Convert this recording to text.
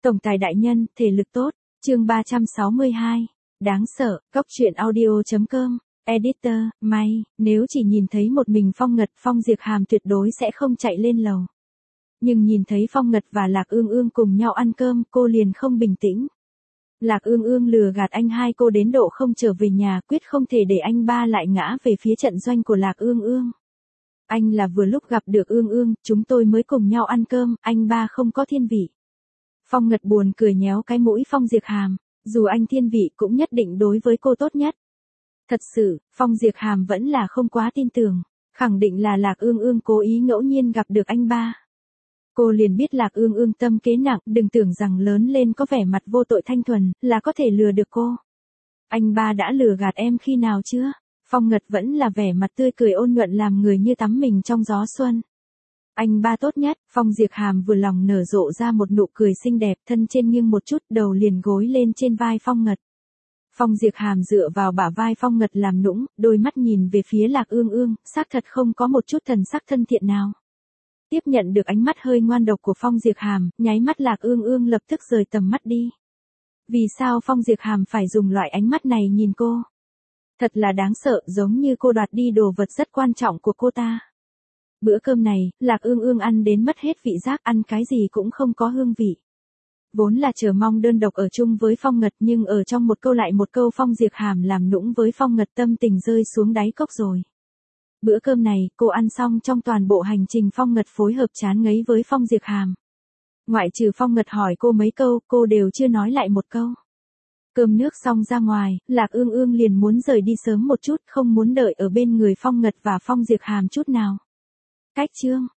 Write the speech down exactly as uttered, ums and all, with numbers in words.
Tổng tài đại nhân, thể lực tốt. Chương ba trăm sáu mươi hai. Đáng sợ. Góc truyện audio chấm com. Editor, may, nếu chỉ nhìn thấy một mình Phong Ngật, Phong Diệp Hàm tuyệt đối sẽ không chạy lên lầu. Nhưng nhìn thấy Phong Ngật và Lạc Ương Ương cùng nhau ăn cơm, cô liền không bình tĩnh. Lạc Ương Ương lừa gạt anh hai cô đến độ không trở về nhà, quyết không thể để anh ba lại ngã về phía trận doanh của Lạc Ương Ương. Anh là vừa lúc gặp được Ương Ương, chúng tôi mới cùng nhau ăn cơm, anh ba không có thiên vị. Phong Ngật buồn cười nhéo cái mũi Phong Diệp Hàm, dù anh thiên vị cũng nhất định đối với cô tốt nhất. Thật sự, Phong Diệp Hàm vẫn là không quá tin tưởng, khẳng định là Lạc Ương Ương cố ý ngẫu nhiên gặp được anh ba. Cô liền biết Lạc Ương Ương tâm kế nặng, đừng tưởng rằng lớn lên có vẻ mặt vô tội thanh thuần, là có thể lừa được cô. Anh ba đã lừa gạt em khi nào chưa? Phong Ngật vẫn là vẻ mặt tươi cười ôn nhuận làm người như tắm mình trong gió xuân. Anh ba tốt nhất. Phong Diệp Hàm vừa lòng nở rộ ra một nụ cười xinh đẹp, thân trên nghiêng một chút, đầu liền gối lên trên vai Phong Ngật. Phong Diệp Hàm dựa vào bả vai Phong Ngật làm nũng, đôi mắt nhìn về phía Lạc Ương Ương, xác thật không có một chút thần sắc thân thiện nào. Tiếp nhận được ánh mắt hơi ngoan độc của Phong Diệp Hàm, nháy mắt Lạc Ương Ương lập tức rời tầm mắt đi. Vì sao Phong Diệp Hàm phải dùng loại ánh mắt này nhìn cô? Thật là đáng sợ, giống như cô đoạt đi đồ vật rất quan trọng của cô ta. Bữa cơm này, Lạc Ương Ương ăn đến mất hết vị giác, ăn cái gì cũng không có hương vị. Vốn là chờ mong đơn độc ở chung với Phong Ngật, nhưng ở trong một câu lại một câu Phong Diệp Hàm làm nũng với Phong Ngật, tâm tình rơi xuống đáy cốc rồi. Bữa cơm này, cô ăn xong trong toàn bộ hành trình Phong Ngật phối hợp chán ngấy với Phong Diệp Hàm. Ngoại trừ Phong Ngật hỏi cô mấy câu, cô đều chưa nói lại một câu. Cơm nước xong ra ngoài, Lạc Ương Ương liền muốn rời đi sớm một chút, không muốn đợi ở bên người Phong Ngật và Phong Diệp Hàm chút nào. Cách chương,